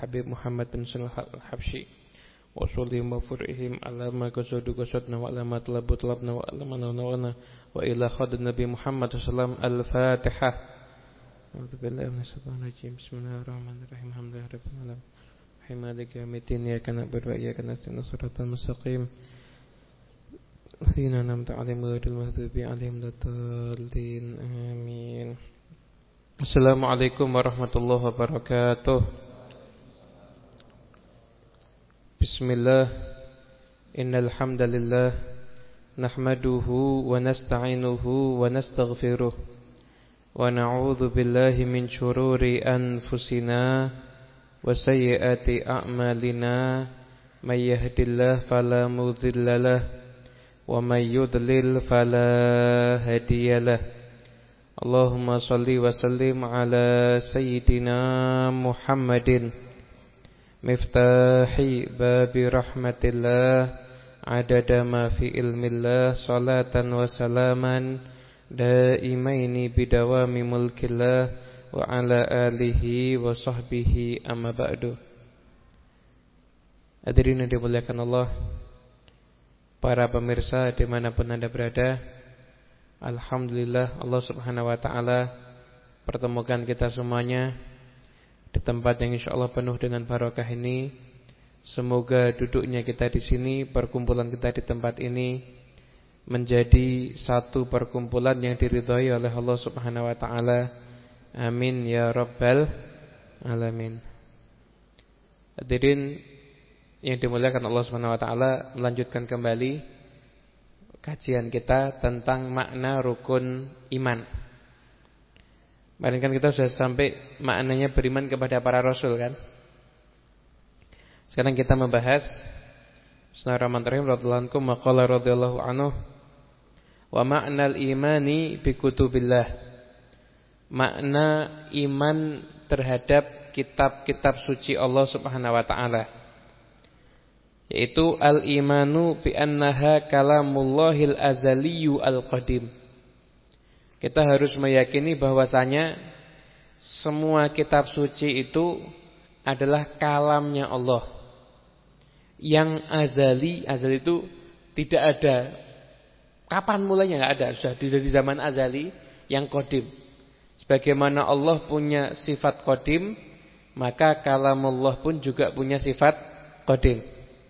Habib Muhammad bin Sulaiman al-Habsyi wa sallim wa furihim ala ma qasadu qasadna wa ala ma talabu talabna wa ala ma nawana wa ila khadin Nabi Muhammad sallallahu al-Fatihah. A'udzu billahi minasyaitonir rajim. Bismillahirrahmanirrahim. Alhamdulillahirabbil alamin. Maliki yaumiddin. Iyyaka na'budu wa iyyaka nasta'in. Shiratal mustaqim. Ladzina an'amta 'alaihim ghairil maghdubi 'alaihim waladdallin. Amin. Assalamualaikum warahmatullahi wabarakatuh. Bismillah. Innal hamdalillah nahmaduhu wa nasta'inuhu wa nastaghfiruh wa na'udzu billahi min shururi anfusina wa sayyiati a'malina may yahdihillahu fala mudilla lahu wa may yudlil fala hadiyalah. Allahumma salli wa sallim ala sayyidina Muhammadin miftahi babi rahmatillah adada ma fi ilmillah salatan wa salaman daimaini bidawami mulkillah wa ala alihi wa sahbihi amma ba'du. Hadirin yang dimuliakan Allah, para pemirsa dimanapun Anda berada, alhamdulillah Allah subhanahu wa ta'ala pertemukan kita semuanya di tempat yang insyaallah penuh dengan barokah ini. Semoga duduknya kita di sini, perkumpulan kita di tempat ini menjadi satu perkumpulan yang diridhai oleh Allah subhanahu wa ta'ala. Amin ya rabbal alamin. Hadirin yang dimuliakan Allah subhanahu wa ta'ala, melanjutkan kembali kajian kita tentang makna rukun iman. Kemarin kan kita sudah sampai maknanya beriman kepada para rasul kan. Sekarang kita membahas Bismillahirrahmanirrahim. Maqala radhiyallahu anhu wa ma'nal imani bi kutubillah. Makna iman terhadap kitab-kitab suci Allah subhanahu wa ta'ala, yaitu al-imanu bi annaha kalamullahil azaliyu al-qadim. Kita harus meyakini bahwasanya semua kitab suci itu adalah kalamnya Allah yang azali. Azali itu tidak ada kapan mulainya, enggak ada, sudah dari zaman azali yang qadim. Sebagaimana Allah punya sifat qadim, maka kalamullah pun juga punya sifat qadim.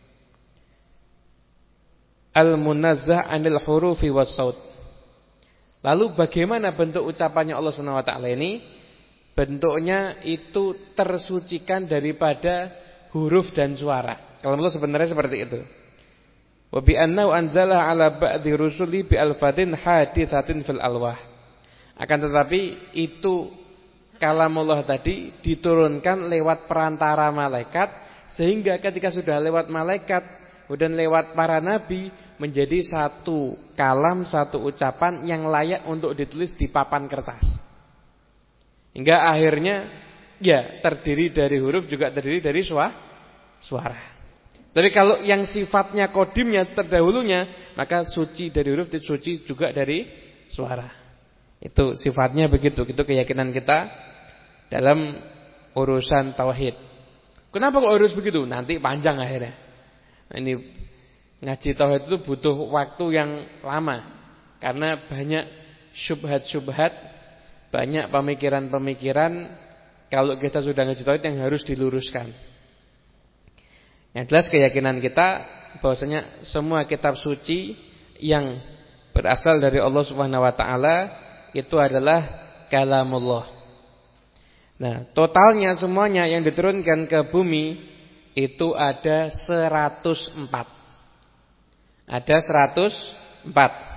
Al-munazzah 'anil hurufi was saut. Lalu bagaimana bentuk ucapannya Allah Subhanahu wa taala ini? Bentuknya itu tersucikan daripada huruf dan suara. Kalau Allah sebenarnya seperti itu. Wa bi annahu anzala 'ala ba'di rusuli bi alfadin haditsatin fil alwah. Akan tetapi itu kalamullah tadi diturunkan lewat perantara malaikat, sehingga ketika sudah lewat malaikat dan lewat para nabi menjadi satu kalam, satu ucapan yang layak untuk ditulis di papan kertas. Hingga akhirnya ya terdiri dari huruf, juga terdiri dari suara. Tapi kalau yang sifatnya kodimnya terdahulunya, maka suci dari huruf, suci juga dari suara. Itu sifatnya begitu. Itu keyakinan kita dalam urusan tauhid. Kenapa kok harus begitu? Nanti panjang akhirnya. Ini ngaji tauhid itu butuh waktu yang lama, karena banyak syubhat-syubhat, banyak pemikiran-pemikiran. Kalau kita sudah ngaji tauhid yang harus diluruskan. Yang jelas keyakinan kita bahwasanya semua kitab suci yang berasal dari Allah Subhanahu wa taala itu adalah kalamullah. Nah, totalnya semuanya yang diturunkan ke bumi itu ada 104. Ada 104.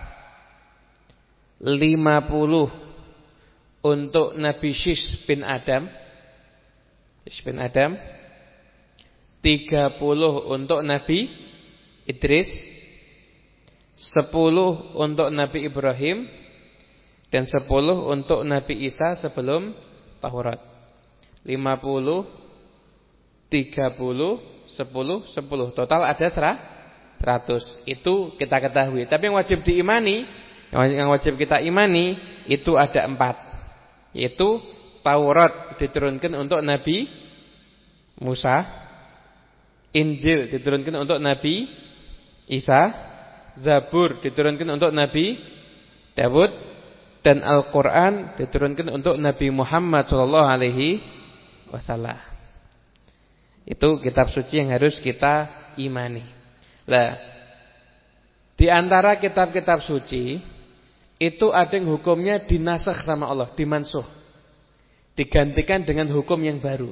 50 untuk Nabi Syis bin Adam. 30 untuk Nabi Idris, 10 untuk Nabi Ibrahim, dan 10 untuk Nabi Isa sebelum Taurat. 50 30, 10, 10. Total ada 100. Itu kita ketahui. Tapi yang wajib diimani, yang wajib kita imani itu ada 4. Yaitu Taurat diturunkan untuk Nabi Musa, Injil diturunkan untuk Nabi Isa, Zabur diturunkan untuk Nabi Daud, dan Al-Quran diturunkan untuk Nabi Muhammad SAW. Itu kitab suci yang harus kita imani. Lah, di antara kitab-kitab suci itu ada yang hukumnya dinasakh sama Allah, dimansuh, digantikan dengan hukum yang baru.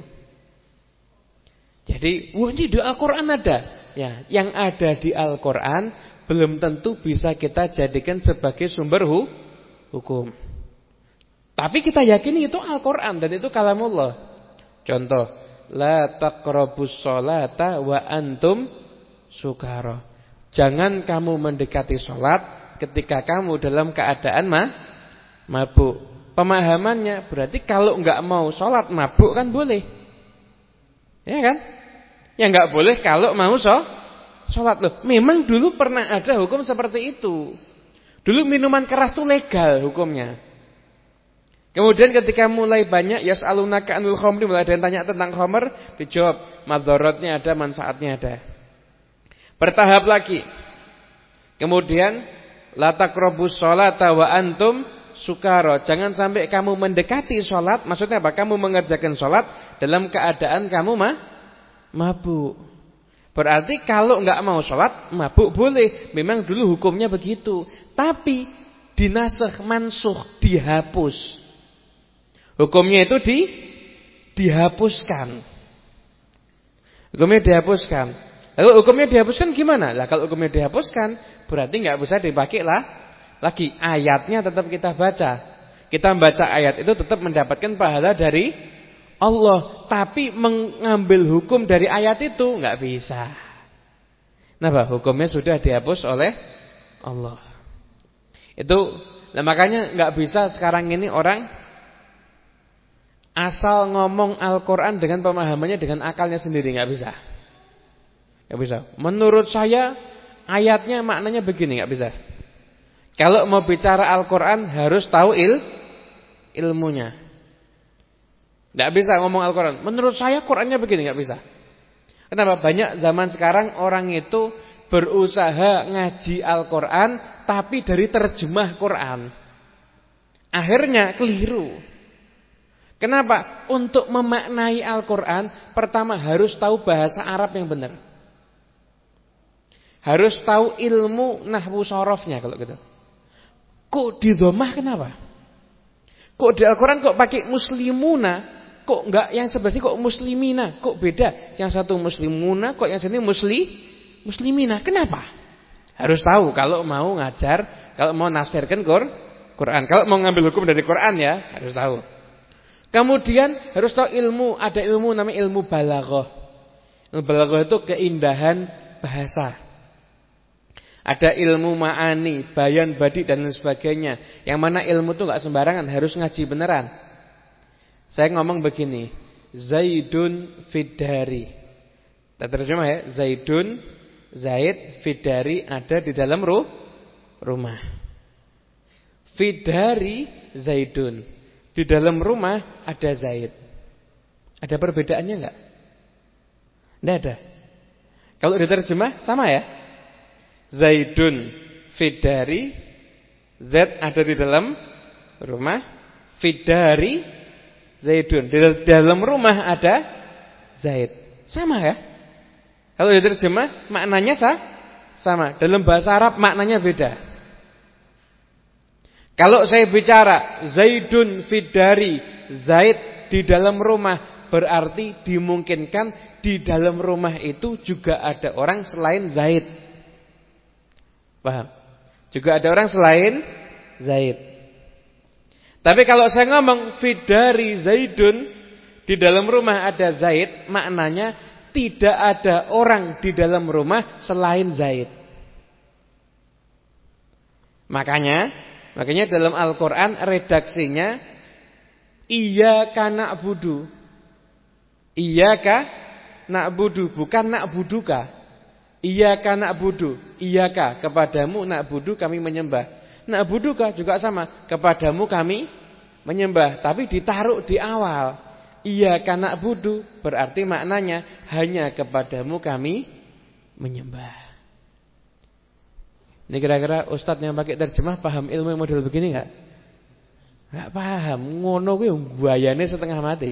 Jadi, wah ini di Al-Quran ada. Ya, yang ada di Al-Quran belum tentu bisa kita jadikan sebagai sumber hukum. Tapi kita yakini itu Al-Quran dan itu kalamullah. Contoh, la taqrabus sholata wa antum sukara. Jangan kamu mendekati sholat ketika kamu dalam keadaan mabuk. Pemahamannya berarti kalau enggak mau sholat mabuk kan boleh. Ya kan? Ya enggak boleh kalau mau sholat loh. Memang dulu pernah ada hukum seperti itu. Dulu minuman keras itu legal hukumnya. Kemudian ketika mulai banyak yas'alunaka anil khamri, mulai ada yang tanya tentang khamr, dijawab madharatnya ada, manfaatnya ada. Bertahap lagi. Kemudian la taqrabus sholata wa antum sukara. Jangan sampai kamu mendekati sholat. Maksudnya apa? Kamu mengerjakan sholat dalam keadaan kamu mabuk. Berarti kalau enggak mau sholat mabuk boleh. Memang dulu hukumnya begitu. Tapi dinasakh, mansuh, dihapus. Hukumnya itu dihapuskan. Hukumnya dihapuskan. Lalu hukumnya dihapuskan gimana? Lah kalau hukumnya dihapuskan berarti enggak bisa dipakai lagi. Ayatnya tetap kita baca. Kita membaca ayat itu tetap mendapatkan pahala dari Allah. Tapi mengambil hukum dari ayat itu enggak bisa. Nah, hukumnya sudah dihapus oleh Allah. Itu, nah makanya enggak bisa sekarang ini orang asal ngomong Al-Quran dengan pemahamannya dengan akalnya sendiri, nggak bisa. Nggak bisa. Menurut saya ayatnya maknanya begini, nggak bisa. Kalau mau bicara Al-Quran harus tahu ilmunya. Nggak bisa ngomong Al-Quran. Menurut saya Qurannya begini, nggak bisa. Kenapa? Banyak zaman sekarang orang itu berusaha ngaji Al-Quran tapi dari terjemah Quran. Akhirnya keliru. Kenapa? Untuk memaknai Al-Quran pertama harus tahu bahasa Arab yang benar. Harus tahu ilmu nahwu sorofnya kalau gitu. Kok di dhamma kenapa? Kok di Al-Quran kok pakai muslimuna? Kok enggak yang sebelah sini kok muslimina? Kok beda? Yang satu muslimuna, kok yang sini muslimina? Kenapa? Harus tahu kalau mau ngajar, kalau mau nafsirkan Quran. Kalau mau ngambil hukum dari Quran ya harus tahu. Kemudian harus tahu ilmu, ada ilmu namanya ilmu balaghah. Ilmu balaghah itu keindahan bahasa. Ada ilmu ma'ani, bayan, badi dan lain sebagainya. Yang mana ilmu itu enggak sembarangan, harus ngaji beneran. Saya ngomong begini, Zaidun fiddari. Kita terjemah ya, Zaid fiddari ada di dalam rumah. Fiddari Zaidun. Di dalam rumah ada Zaid. Ada perbedaannya enggak? Enggak ada. Kalau diterjemah sama ya. Zaidun fiddari, Z ada di dalam rumah, fiddari Zaidun. Di dalam rumah ada Zaid. Sama ya? Kalau diterjemah maknanya sama. Dalam bahasa Arab maknanya beda. Kalau saya bicara Zaidun fiddari, Zaid di dalam rumah, berarti dimungkinkan di dalam rumah itu juga ada orang selain Zaid. Paham? Juga ada orang selain Zaid. Tapi kalau saya ngomong fiddari Zaidun, di dalam rumah ada Zaid, maknanya tidak ada orang di dalam rumah selain Zaid. Makanya dalam Al-Quran redaksinya Iyyaka na'budu. Iyyaka na'budu, bukan na'buduka. Iyyaka na'budu, iyyaka kepadamu, na'budu kami menyembah. Na'buduka juga sama, kepadamu kami menyembah. Tapi ditaruh di awal. iyyaka na'budu berarti maknanya hanya kepadamu kami menyembah. Ini kira-kira ustadz yang pakai terjemah paham ilmu model begini enggak? Enggak paham. Ngono kuwi guayane setengah mati.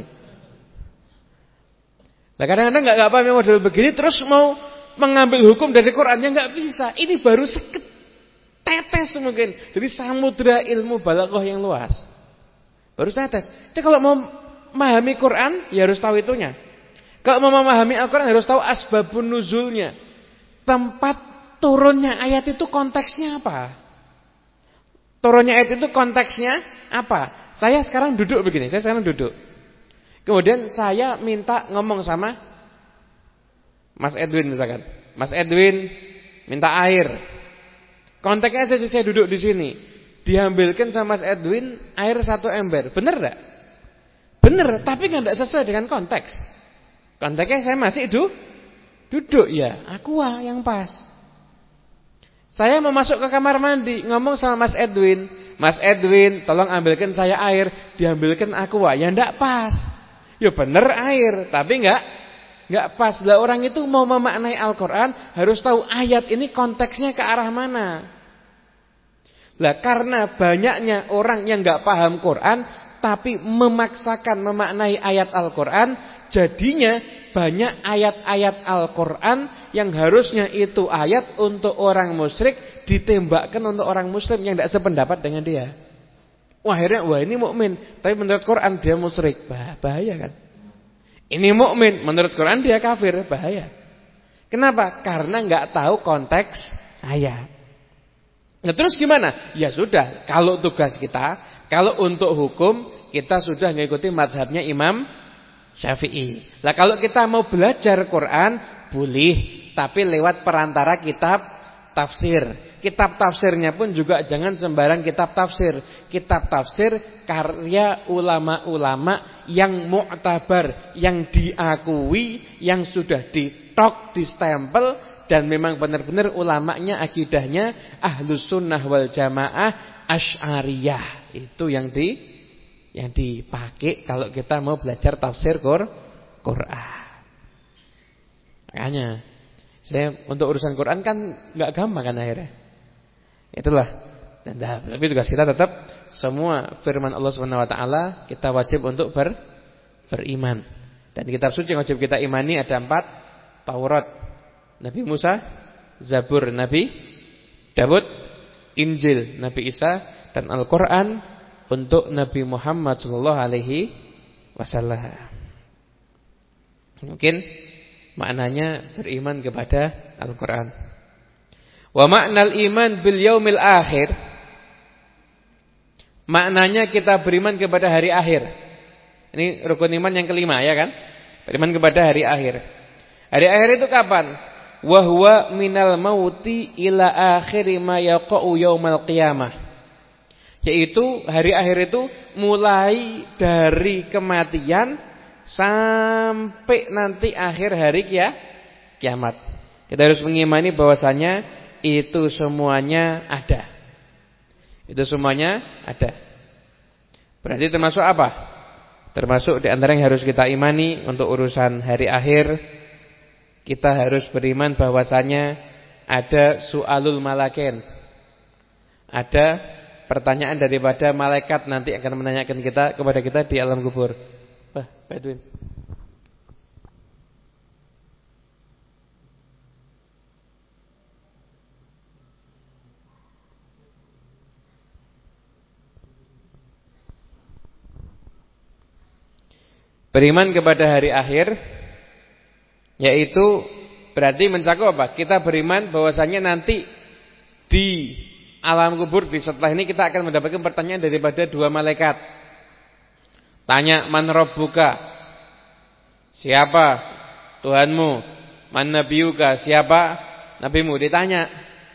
Nah kadang-kadang enggak paham model begini terus mau mengambil hukum dari Qurannya enggak bisa. Ini baru seketetes mungkin dari samudra ilmu balaghah yang luas. Baru setetes. Jadi kalau mau memahami Quran ya harus tahu itunya. Kalau mau memahami Al-Quran harus tahu asbabun nuzulnya. Tempat turunnya ayat itu konteksnya apa? Turunnya ayat itu konteksnya apa? Saya sekarang duduk begini, kemudian saya minta ngomong sama Mas Edwin misalkan. Mas Edwin minta air. Konteksnya saya duduk di sini. Diambilkan sama Mas Edwin air 1 ember. Benar enggak? Benar, tapi enggak sesuai dengan konteks. Konteksnya saya masih duduk ya, aqua yang pas. Saya mau masuk ke kamar mandi, ngomong sama Mas Edwin, Mas Edwin, tolong ambilkan saya air, diambilkan aqua, ya enggak pas. Ya bener air, tapi enggak pas. Lah orang itu mau memaknai Al-Qur'an harus tahu ayat ini konteksnya ke arah mana. Lah karena banyaknya orang yang enggak paham Quran tapi memaksakan memaknai ayat Al-Qur'an, jadinya banyak ayat-ayat Al-Quran yang harusnya itu ayat untuk orang musyrik ditembakkan untuk orang muslim yang tidak sependapat dengan dia. Akhirnya ini mukmin, tapi menurut Quran dia musyrik. Bahaya kan? Ini mukmin, menurut Quran dia kafir. Bahaya. Kenapa? Karena nggak tahu konteks ayat. Nah terus gimana? Ya sudah, kalau tugas kita, kalau untuk hukum kita sudah mengikuti mazhabnya Imam Syafi'i. Lah kalau kita mau belajar Quran boleh, tapi lewat perantara kitab tafsir. Kitab tafsirnya pun juga jangan sembarang kitab tafsir. Kitab tafsir karya ulama-ulama yang mu'tabar, yang diakui, yang sudah ditok, distempel dan memang benar-benar ulamanya akidahnya Ahlus Sunnah wal Jamaah Asy'ariyah. Itu yang dipakai kalau kita mau belajar tafsir Quran. Makanya saya untuk urusan Quran kan nggak gampang kan akhirnya. Itulah. Dan tapi tugas kita tetap semua firman Allah Subhanahu wa taala kita wajib untuk beriman. Dan kitab suci yang wajib kita imani ada 4. Taurat Nabi Musa, Zabur Nabi Daud, Injil Nabi Isa, dan Al-Qur'an untuk Nabi Muhammad sallallahu alaihi wasallam. Mungkin maknanya beriman kepada Al-Qur'an. Wa ma'nal iman bil yaumil akhir, maknanya kita beriman kepada hari akhir. Ini rukun iman yang kelima ya kan? Beriman kepada hari akhir. Hari akhir itu kapan? Wa huwa minal mauti ila akhiri ma yaqa'u yaumal qiyamah. Yaitu hari akhir itu mulai dari kematian sampai nanti akhir hari kiamat. Kita harus mengimani bahwasanya itu semuanya ada. Itu semuanya ada. Berarti termasuk apa? Termasuk di antara yang harus kita imani untuk urusan hari akhir, kita harus beriman bahwasanya ada su'alul malaken. Ada pertanyaan daripada malaikat nanti akan menanyakan kepada kita di alam kubur. Pak Edwin. Beriman kepada hari akhir yaitu berarti mencakup apa? Kita beriman bahwasanya nanti di alam kubur di setelah ini kita akan mendapatkan pertanyaan daripada 2 malaikat. Tanya, man rabbuka? Siapa Tuhanmu? Man nabiyuka? Siapa nabimu? Ditanya.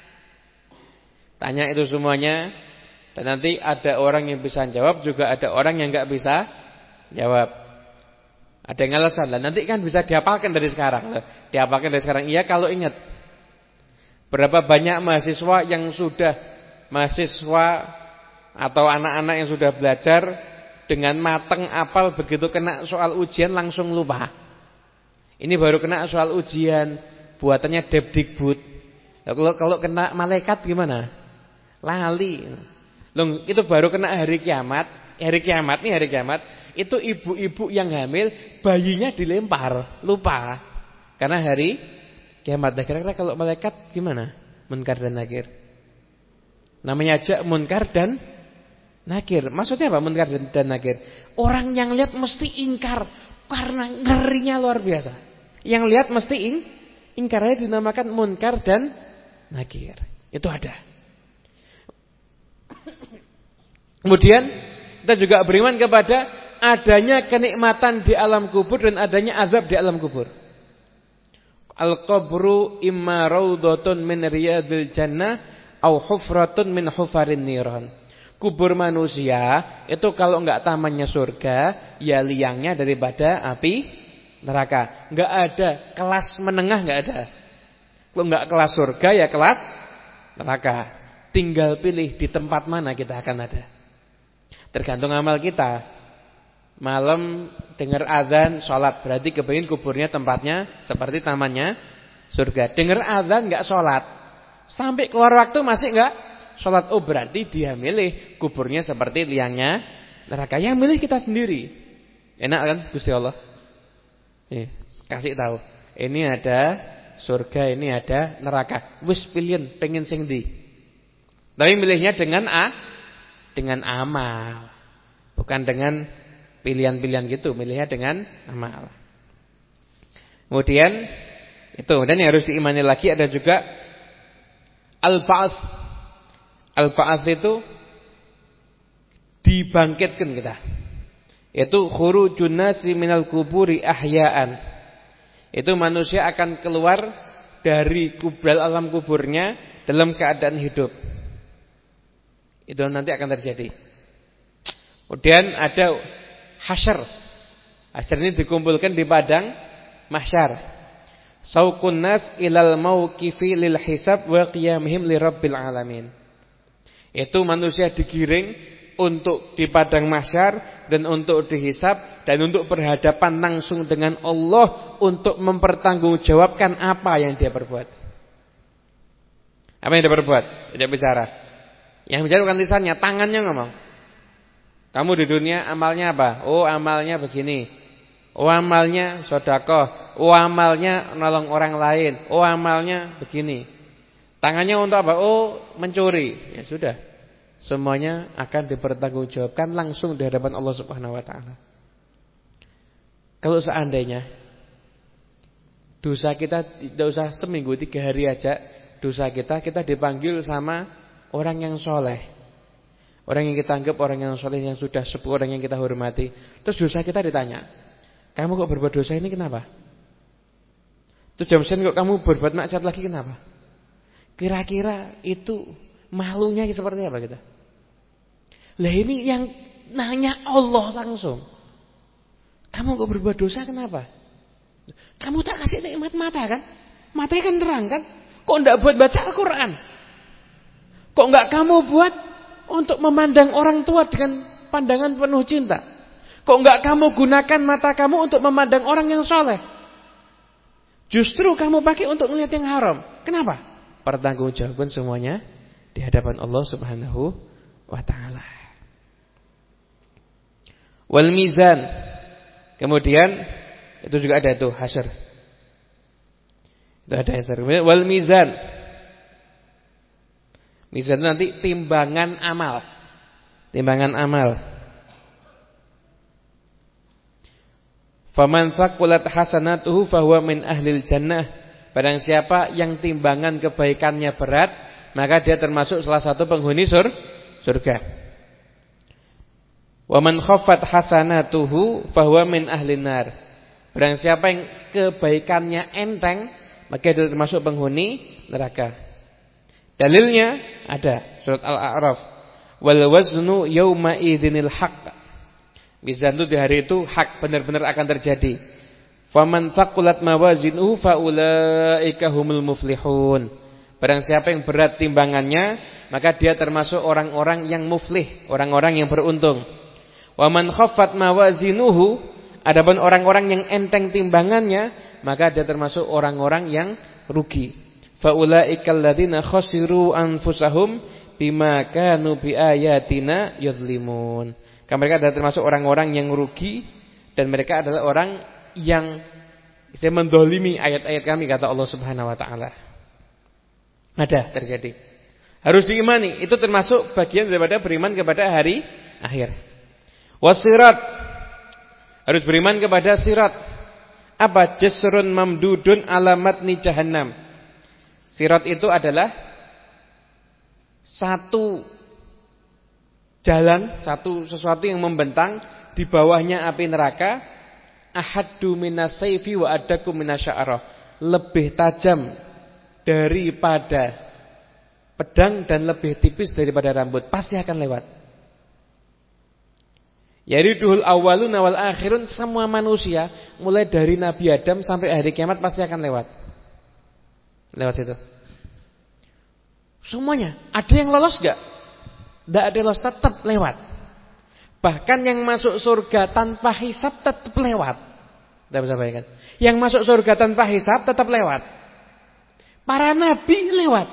Tanya itu semuanya. Dan nanti ada orang yang bisa jawab, juga ada orang yang enggak bisa jawab. Ada yang alasan lah, nanti kan bisa dihafalkan dari sekarang. Dihafalkan dari sekarang. Iya kalau ingat. Berapa banyak mahasiswa yang sudah mahasiswa atau anak-anak yang sudah belajar dengan mateng apal, begitu kena soal ujian langsung lupa. Ini baru kena soal ujian buatannya Depdikbud. Kalau kena malaikat gimana? Lali. Loh, itu baru kena hari kiamat. Hari kiamat itu ibu-ibu yang hamil bayinya dilempar, lupa. Karena hari kiamat. Kira-kira kalau malaikat gimana? Munkar dan nakir. Namanya aja munkar dan nakir. Maksudnya apa munkar dan nakir? Orang yang lihat mesti ingkar karena ngerinya luar biasa. Yang lihat mesti ingkarnya dinamakan munkar dan nakir. Itu ada. Kemudian kita juga beriman kepada adanya kenikmatan di alam kubur dan adanya azab di alam kubur. Al-qabru imma raudhatun min riyadil jannah au hufratun min hufarin niran. Kubur manusia itu kalau enggak tamannya surga, ya liangnya daripada api neraka. Enggak ada kelas menengah, enggak ada. Kalau enggak kelas surga ya kelas neraka. Tinggal pilih di tempat mana kita akan ada. Tergantung amal kita. Malam dengar azan sholat, berarti kepingin kuburnya tempatnya seperti tamannya surga. Dengar azan enggak sholat, sampai keluar waktu masih enggak sholat, oh berarti dia milih kuburnya seperti liangnya neraka. Yang milih kita sendiri. Enak kan Gusti Allah? Kasih tahu. Ini ada surga, ini ada neraka. Wis pilihan pengen sing ndi. Tapi milihnya dengan amal. Bukan dengan pilihan-pilihan gitu, milihnya dengan amal. Kemudian itu, dan yang harus diimani lagi ada juga al-ba'ats. Al-ba'ats itu dibangkitkan kita. Itu khurujun nasi minal kuburi ahya'an. Itu manusia akan keluar dari alam kuburnya dalam keadaan hidup. Itu nanti akan terjadi. Kemudian ada hasyr. Hasyr ini dikumpulkan di padang mahsyar. Sauqun nas ilal mauqifi lil hisab wa qiyamihim li rabbil alamin. Itu manusia digiring untuk di padang mahsyar dan untuk dihisab dan untuk berhadapan langsung dengan Allah untuk mempertanggungjawabkan apa yang dia perbuat. Apa yang dia perbuat? Tidak bicara. Yang bicara bukan lisannya, tangannya ngomong. Kamu di dunia amalnya apa? Oh, amalnya begini. Oh, amalnya sedekah. Oh, amalnya nolong orang lain. Oh, amalnya begini. Tangannya untuk apa? Oh, mencuri. Ya sudah. Semuanya akan dipertanggungjawabkan langsung di hadapan Allah Subhanahu wa taala. Kalau seandainya dosa kita tidak usah seminggu 3 hari aja, dosa kita dipanggil sama orang yang soleh. Orang yang kita anggap orang yang soleh, yang sudah sepuh, orang yang kita hormati. Terus dosa kita ditanya, kamu kok berbuat dosa ini kenapa? Terus jam kok kamu berbuat maksiat lagi kenapa? Kira-kira itu malunya seperti apa kita? Lah ini yang nanya Allah langsung. Kamu kok berbuat dosa kenapa? Kamu tak kasih nikmat mata kan? Matanya kan terang kan? Kok enggak buat baca Al-Quran? Kok enggak kamu buat untuk memandang orang tua dengan pandangan penuh cinta? Kok enggak kamu gunakan mata kamu untuk memandang orang yang soleh? Justru kamu pakai untuk melihat yang haram. Kenapa? Pertanggungjawaban semuanya di hadapan Allah Subhanahu wa taala. Wal mizan. Kemudian itu juga ada itu hasyr. Itu ada hasyr. Wal mizan. Mizan itu nanti timbangan amal. Timbangan amal. Faman thaqulat hasanatuhu fahuwa min ahlil jannah. Barang siapa yang timbangan kebaikannya berat, maka dia termasuk salah satu penghuni surga. Wa man khaffat hasanatuhu fahuwa min ahlin nar. Barang siapa yang kebaikannya enteng, maka dia termasuk penghuni neraka. Dalilnya ada surat Al-A'raf. Wal waznu yauma idzinil haqq. Mizan itu di hari itu hak, benar-benar akan terjadi. Faman thaqulat mawazinuhu faulaika humul muflihun. Barang siapa yang berat timbangannya, maka dia termasuk orang-orang yang muflih, orang-orang yang beruntung. Wa man khaffat mawazinuhu, adapun orang-orang yang enteng timbangannya, maka dia termasuk orang-orang yang rugi. Fa ulaikal ladzina khasiru anfusahum bima kanu biayatina yadzlimun. Karena mereka adalah termasuk orang-orang yang rugi dan mereka adalah orang yang mendolimi ayat-ayat kami, kata Allah Subhanahu wa taala. Ada terjadi. Harus diimani, itu termasuk bagian daripada beriman kepada hari akhir. Wasirat, harus beriman kepada sirat. Apa? Jisrun mamdudun alamat ni jahannam. Sirat itu adalah satu jalan, sesuatu yang membentang, di bawahnya api neraka. Ahaddu minas sayfi wa adakum minasya'arah, lebih tajam daripada pedang dan lebih tipis daripada rambut. Pasti akan lewat. Yaridul awwalun wal akhirun, semua manusia mulai dari Nabi Adam sampai hari kiamat pasti akan lewat. Lewat situ. Semuanya. Ada yang lolos enggak? Enggak ada yang lolos, tetap lewat. Bahkan yang masuk surga tanpa hisab tetap lewat. Tidak bisa bayangkan. Yang masuk surga tanpa hisab tetap lewat. Para nabi lewat.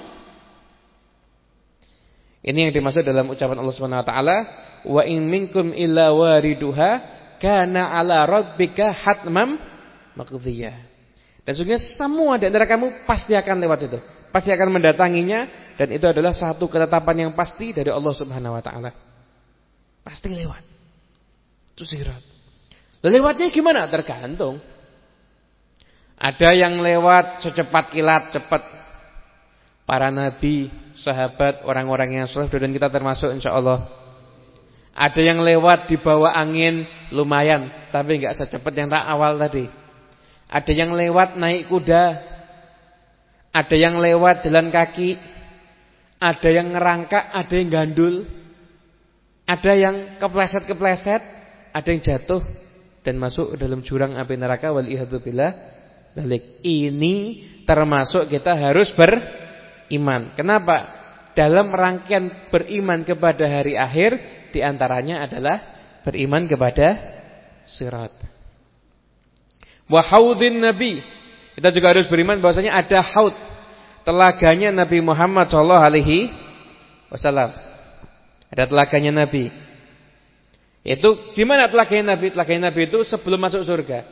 Ini yang dimaksud dalam ucapan Allah Subhanahu wa taala, wa in minkum illa wariduha kana ala rabbika hatmam maqdiyah. Dan sesungguhnya semua di antara kamu pasti akan lewat situ. Pasti akan mendatanginya, dan itu adalah satu ketetapan yang pasti dari Allah Subhanahu wa taala. Pasti lewat. Itu sirat. Lewatnya gimana? Tergantung. Ada yang lewat secepat kilat, cepat. Para nabi, sahabat, orang-orang yang saleh, dan kita termasuk insyaallah. Ada yang lewat di bawah angin lumayan, tapi enggak secepat yang awal tadi. Ada yang lewat naik kuda. Ada yang lewat jalan kaki. Ada yang ngerangkak, ada yang gandul. Ada yang kepleset-kepleset, ada yang jatuh dan masuk dalam jurang api neraka, waliyadu billah dzalik. Ini termasuk kita harus beriman. Kenapa? Dalam rangkaian beriman kepada hari akhir, diantaranya adalah beriman kepada sirat. Wa haudhin nabi, kita juga harus beriman bahwasanya ada haud, telaganya Nabi Muhammad sallallahu alaihi wasallam. Ada telaganya Nabi. Itu gimana telaganya Nabi? Telaganya Nabi itu sebelum masuk surga.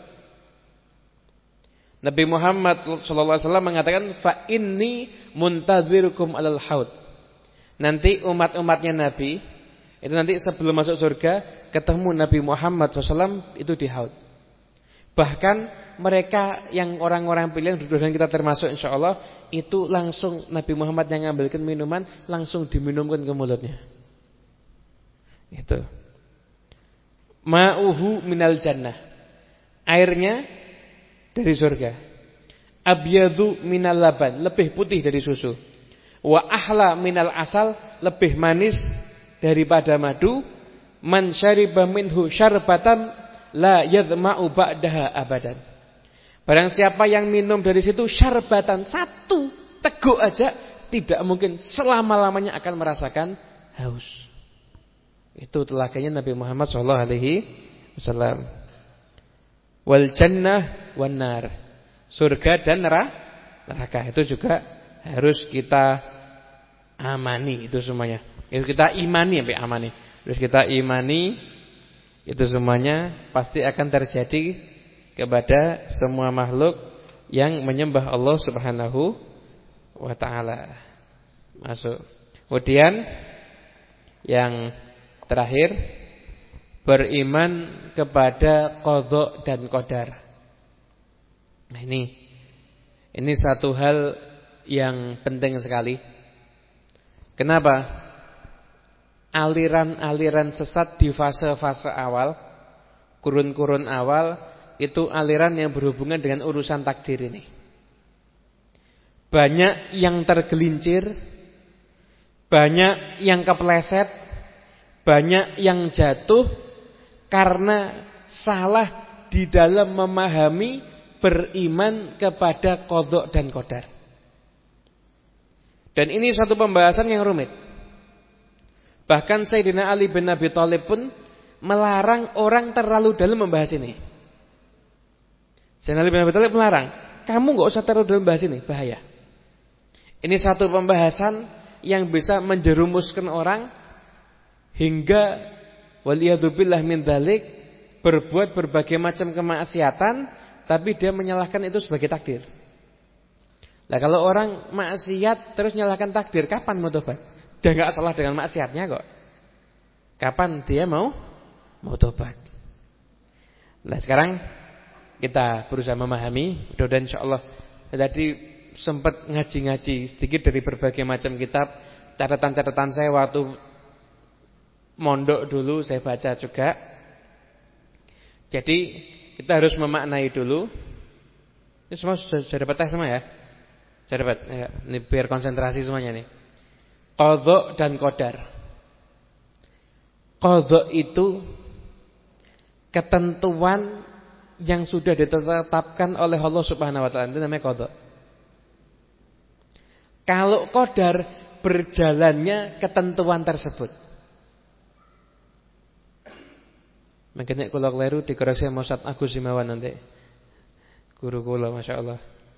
Nabi Muhammad sallallahu alaihi wasallam mengatakan, fa inni muntadzirukum alal haud. Nanti umat-umatnya Nabi itu nanti sebelum masuk surga ketemu Nabi Muhammad SAW itu di haud. Bahkan mereka yang orang-orang pilihan, dan kita termasuk insyaallah, itu langsung Nabi Muhammad yang ngambilkan minuman langsung diminumkan ke mulutnya. Itu. Ma'uhu minal jannah. Airnya dari surga. Abyadu minal laban, lebih putih dari susu. Wa ahla minal asal, lebih manis daripada madu. Man syariba minhu syarbatan la yadma'u ba'daha abadan. Barang siapa yang minum dari situ syarbatan, satu teguk aja, tidak mungkin selama-lamanya akan merasakan haus. Itu telaganya Nabi Muhammad SAW. Wal jannah wan nar, surga dan neraka itu juga harus kita amani, itu semuanya. Itu kita imani sampai amani. Terus kita imani, itu semuanya pasti akan terjadi kepada semua makhluk yang menyembah Allah Subhanahu wa taala. Masuk. Kemudian yang terakhir, beriman kepada qadha dan qadar. Nah, ini satu hal yang penting sekali. Kenapa? Aliran-aliran sesat di fase-fase awal, kurun-kurun awal, itu aliran yang berhubungan dengan urusan takdir ini. Banyak yang tergelincir, banyak yang kepleset, banyak yang jatuh karena salah di dalam memahami beriman kepada qadha dan qadar. Dan ini satu pembahasan yang rumit. Bahkan Sayyidina Ali bin Abi Thalib pun melarang orang terlalu dalam membahas ini. Sayyidina Ali bin Abi Thalib melarang, kamu enggak usah terlalu dalam bahas ini, bahaya. Ini satu pembahasan yang bisa menjerumuskan orang hingga waliyadzubillah min dzalik berbuat berbagai macam kemaksiatan, tapi dia menyalahkan itu sebagai takdir. Nah, kalau orang maksiat terus menyalahkan takdir, kapan mau tobat? Dia enggak salah dengan maksiatnya kok. Kapan dia mau tobat? Nah, sekarang kita berusaha memahami, mudah-mudahan insyaallah tadi sempat ngaji-ngaji sedikit dari berbagai macam kitab. Catatan-catatan saya waktu mondok dulu saya baca juga. Jadi kita harus memaknai dulu. Ini semua sudah dapat tes semua ya? Sudah dapat ya, ini biar konsentrasi semuanya nih. Qadha dan qadar. Qadha itu ketentuan yang sudah ditetapkan oleh Allah Subhanahu wa taala, itu namanya qadha. Kalau qadar, berjalannya ketentuan tersebut. Makanya kula kleru dikoreksi sama Ustaz Agus Simawan nanti. Guru kula masyaallah.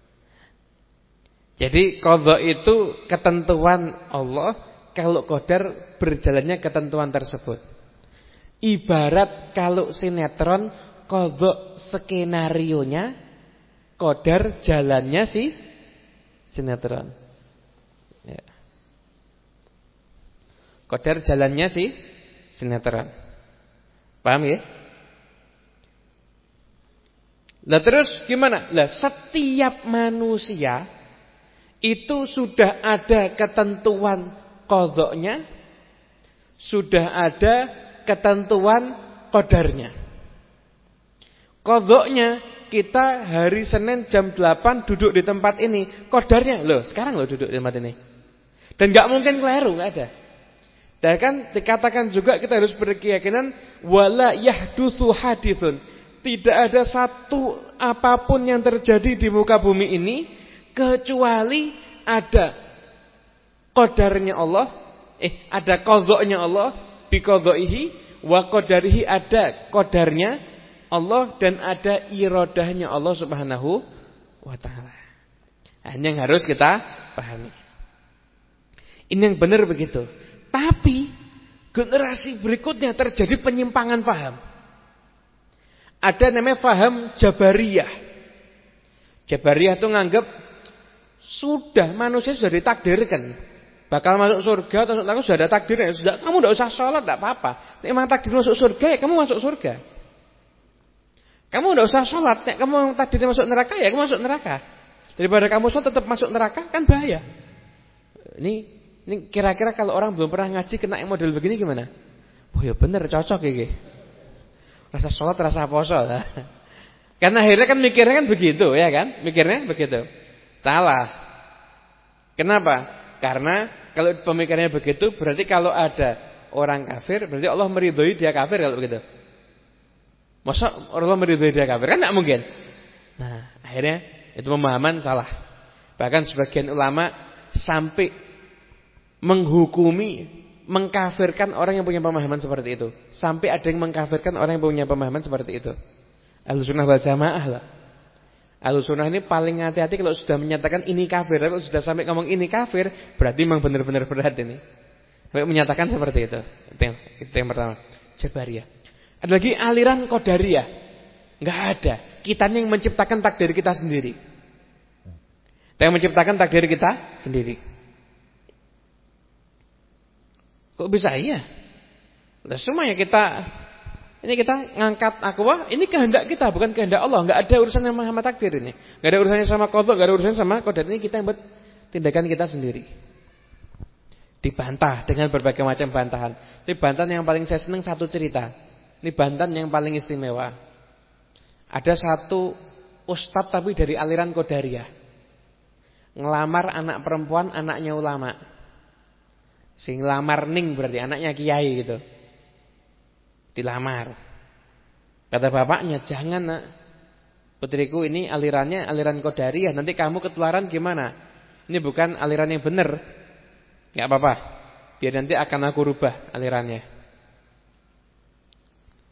Jadi qadha itu ketentuan Allah, kalau qadar berjalannya ketentuan tersebut. Ibarat kalau sinetron, qadha skenarionya, qadar jalannya si sinetron. Ya. Qadar jalannya si sinetron. Paham ya? Lah terus gimana? Lah setiap manusia itu sudah ada ketentuan qadhanya, sudah ada ketentuan qadarnya. Qadhanya kita hari Senin jam 8 duduk di tempat ini. Qadarnya loh, sekarang loh duduk di tempat ini. Dan enggak mungkin keliru, enggak ada. Dan kan dikatakan juga kita harus berkeyakinan wala yahdutsu haditsun. Tidak ada satu apapun yang terjadi di muka bumi ini kecuali ada qadarnya Allah, ada qadhanya Allah, bi qadhihi wa qadarihi, ada qadarnya Allah dan ada iradahnya Allah Subhanahu wa taala. Ini yang harus kita pahami. Ini yang benar begitu. Tapi generasi berikutnya terjadi penyimpangan paham. Ada namanya paham Jabariyah. Jabariyah itu nganggap sudah manusia sudah ditakdirkan bakal masuk surga atau masuk neraka, sudah ada takdirnya. Sudah, kamu tidak usah sholat, tidak apa-apa. Memang takdir masuk surga ya kamu masuk surga. Kamu tidak usah sholat, ya kamu takdirnya masuk neraka ya kamu masuk neraka. Daripada kamu sholat tetap masuk neraka kan bahaya. Ini kira-kira kalau orang belum pernah ngaji kena yang model begini gimana? Oh ya bener, cocok ini. Rasa sholat, rasa poso. Karena akhirnya kan mikirnya kan begitu, ya kan? Mikirnya begitu. Salah. Kenapa? Karena kalau pemikirannya begitu, berarti kalau ada orang kafir, berarti Allah meridhoi dia kafir kalau begitu. Masa Allah meridhoi dia kafir? Kan tidak mungkin. Nah, akhirnya itu pemahaman salah. Bahkan sebagian ulama sampai menghukumi, mengkafirkan orang yang punya pemahaman seperti itu. Sampai ada yang mengkafirkan orang yang punya pemahaman seperti itu. Ahlussunnah wal Jamaah lah. Ahlussunnah ini paling hati-hati kalau sudah menyatakan ini kafir. Kalau sudah sampai ngomong ini kafir, berarti memang benar-benar berat ini. Sampai menyatakan seperti itu. Itu yang pertama. Jabariyah. Ada lagi aliran Qadariyah. Enggak ada. Kita yang menciptakan takdir kita sendiri. Kita yang menciptakan takdir kita sendiri. Kok bisa iya? Nah, semuanya kita ngangkat akwa, ini kehendak kita, bukan kehendak Allah. Enggak ada urusannya sama takdir ini. Enggak ada urusannya sama qadha, enggak ada urusannya sama qadar. Ini kita yang buat tindakan kita sendiri. Dibantah dengan berbagai macam bantahan. Ini bantahan yang paling saya senang satu cerita. Ini bantahan yang paling istimewa. Ada satu ustadz tapi dari aliran Qadariyah. Ngelamar anak perempuan, anaknya ulama. Sing lamar ning berarti anaknya kiai gitu. Dilamar. Kata bapaknya, "Jangan, Nak. Putriku ini alirannya aliran Qadariyah, nanti kamu ketularan gimana? Ini bukan aliran yang benar." Enggak apa-apa. Biar nanti akan aku rubah alirannya.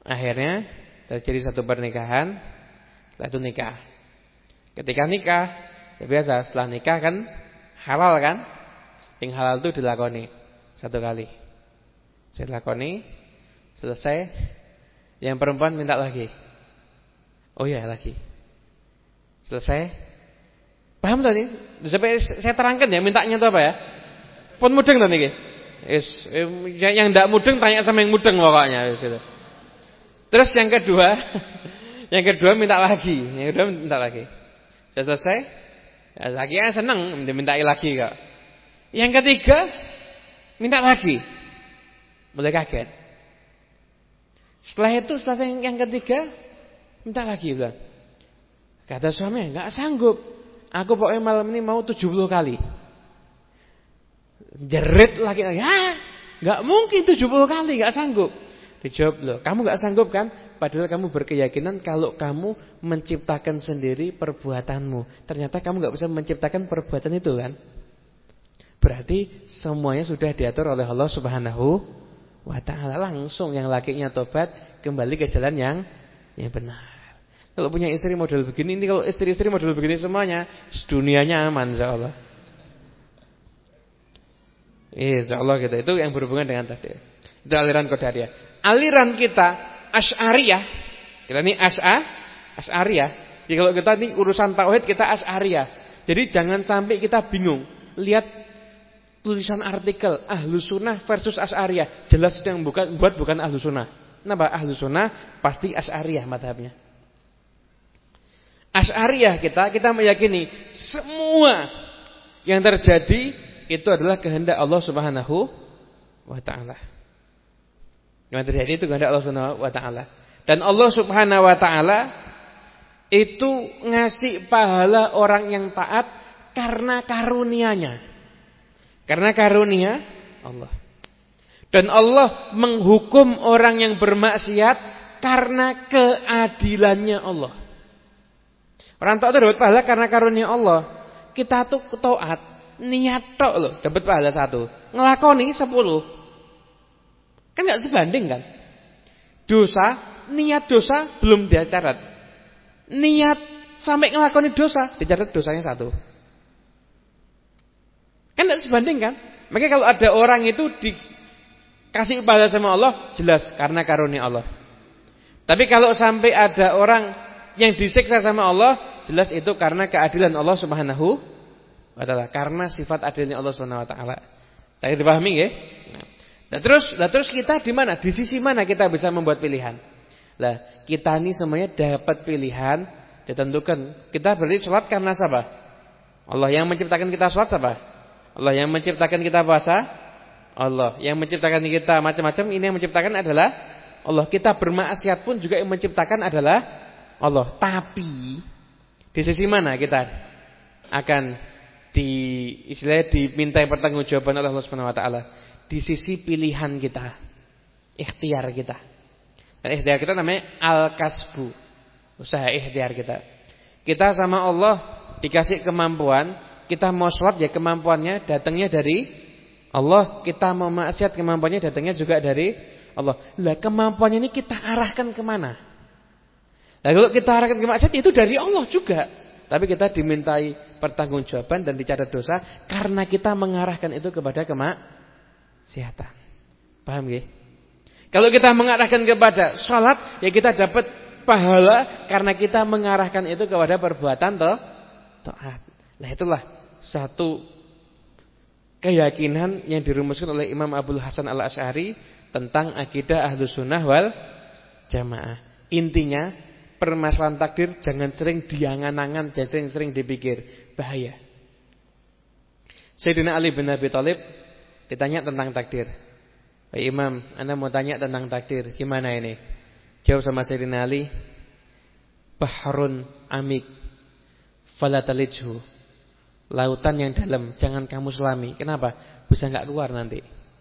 Akhirnya terjadi satu pernikahan, setelah itu nikah. Ketika nikah, ya biasa setelah nikah kan halal kan? Yang halal itu dilakoni satu kali. Saya lakoni, selesai. Yang perempuan minta lagi. Oh iya lagi. Selesai. Paham tadi? Sampai saya terangkan ya mintanya itu apa ya? Pun mudeng tadi niki. Yang ndak mudeng tanya sama yang mudeng pokoknya gitu. Terus yang kedua minta lagi. Yang kedua minta lagi. Sudah selesai. Ya, akhirnya senang dimintai lagi kok. Yang ketiga minta lagi. Mulai kaget. Setelah yang ketiga minta lagi bilang. Kata suaminya, enggak sanggup. Aku pokoknya malam ini mau 70 kali. Jerit lagi. Ya, enggak mungkin 70 kali, enggak sanggup. Dijawab, loh, kamu enggak sanggup kan? Padahal kamu berkeyakinan kalau kamu menciptakan sendiri perbuatanmu. Ternyata kamu enggak bisa menciptakan perbuatan itu kan? Berarti semuanya sudah diatur oleh Allah Subhanahu wa ta'ala. Langsung yang lakinya tobat, kembali ke jalan yang benar. Kalau punya istri model begini, ini kalau istri-istri model begini semuanya, dunianya aman insyaallah. Insyaallah gitu. Itu yang berhubungan dengan takdir. Itu aliran Qadariyah. Aliran kita Asy'ariyah. Kita ini Asy'ariyah. Jadi kalau kita ini urusan tauhid kita Asy'ariyah. Jadi jangan sampai kita bingung. Lihat tulisan artikel Ahlus Sunnah versus Asy'ariyah. Jelas yang bukan Ahlus Sunnah. Kenapa? Ahlus Sunnah pasti Asy'ariyah mazhabnya. Asy'ariyah kita meyakini semua yang terjadi itu adalah kehendak Allah Subhanahu wa ta'ala. Yang terjadi itu kehendak Allah Subhanahu wa ta'ala. Dan Allah Subhanahu wa ta'ala itu ngasih pahala orang yang taat karena karunia-Nya. Karena karunia Allah. Dan Allah menghukum orang yang bermaksiat karena keadilannya Allah. Orang taat itu dapat pahala karena karunia Allah. Kita tuh taat, niat tok loh, dapat pahala 1. Ngelakoni 10. Kan enggak sebanding kan? Dosa, niat dosa belum dicatat. Niat sampai ngelakoni dosa, dicatat dosanya 1. Kan enggak sebanding kan? Makanya kalau ada orang itu dikasih pahala sama Allah, jelas karena karunia Allah. Tapi kalau sampai ada orang yang disiksa sama Allah, jelas itu karena keadilan Allah Subhanahu wa ta'ala, karena sifat adilnya Allah Subhanahu wa ta'ala. Saya dipahami nggih? Nah, terus kita di mana? Di sisi mana kita bisa membuat pilihan? Lah, kita ini semuanya dapat pilihan ditentukan. Kita berarti salat karena siapa? Allah. Yang menciptakan kita salat siapa? Allah. Yang menciptakan kita puasa? Allah. Yang menciptakan kita macam-macam, ini yang menciptakan adalah Allah. Kita bermaksiat pun juga yang menciptakan adalah Allah. Tapi di sisi mana kita akan dimintai pertanggungjawaban oleh Allah Subhanahu wa taala? Di sisi pilihan kita, ikhtiar kita. Dan ikhtiar kita namanya al-kasbu, usaha ikhtiar kita. Kita sama Allah dikasih kemampuan, kita mau sholat ya kemampuannya datangnya dari Allah, kita mau maksiat kemampuannya datangnya juga dari Allah. Lah kemampuannya ini kita arahkan kemana? Nah kalau kita arahkan ke maksiat itu dari Allah juga. Tapi kita dimintai pertanggungjawaban dan dicatat dosa karena kita mengarahkan itu kepada kemaksiatan. Paham nggih? Kalau kita mengarahkan kepada salat, ya kita dapat pahala karena kita mengarahkan itu kepada perbuatan taat. Nah itulah satu keyakinan yang dirumuskan oleh Imam Abdul Hasan Al-Asy'ari tentang akidah Ahlus Sunnah wal Jamaah. Intinya permasalahan takdir jangan sering diangan-angan, jangan sering dipikir, bahaya. Sayyidina Ali bin Abi Thalib ditanya tentang takdir. Pak Imam, Anda mau tanya tentang takdir, gimana ini? Jawab sama Sayyidina Ali, bahrun amik fala talijhu. Lautan yang dalam, jangan kamu selami. Kenapa? Bisa enggak keluar nanti.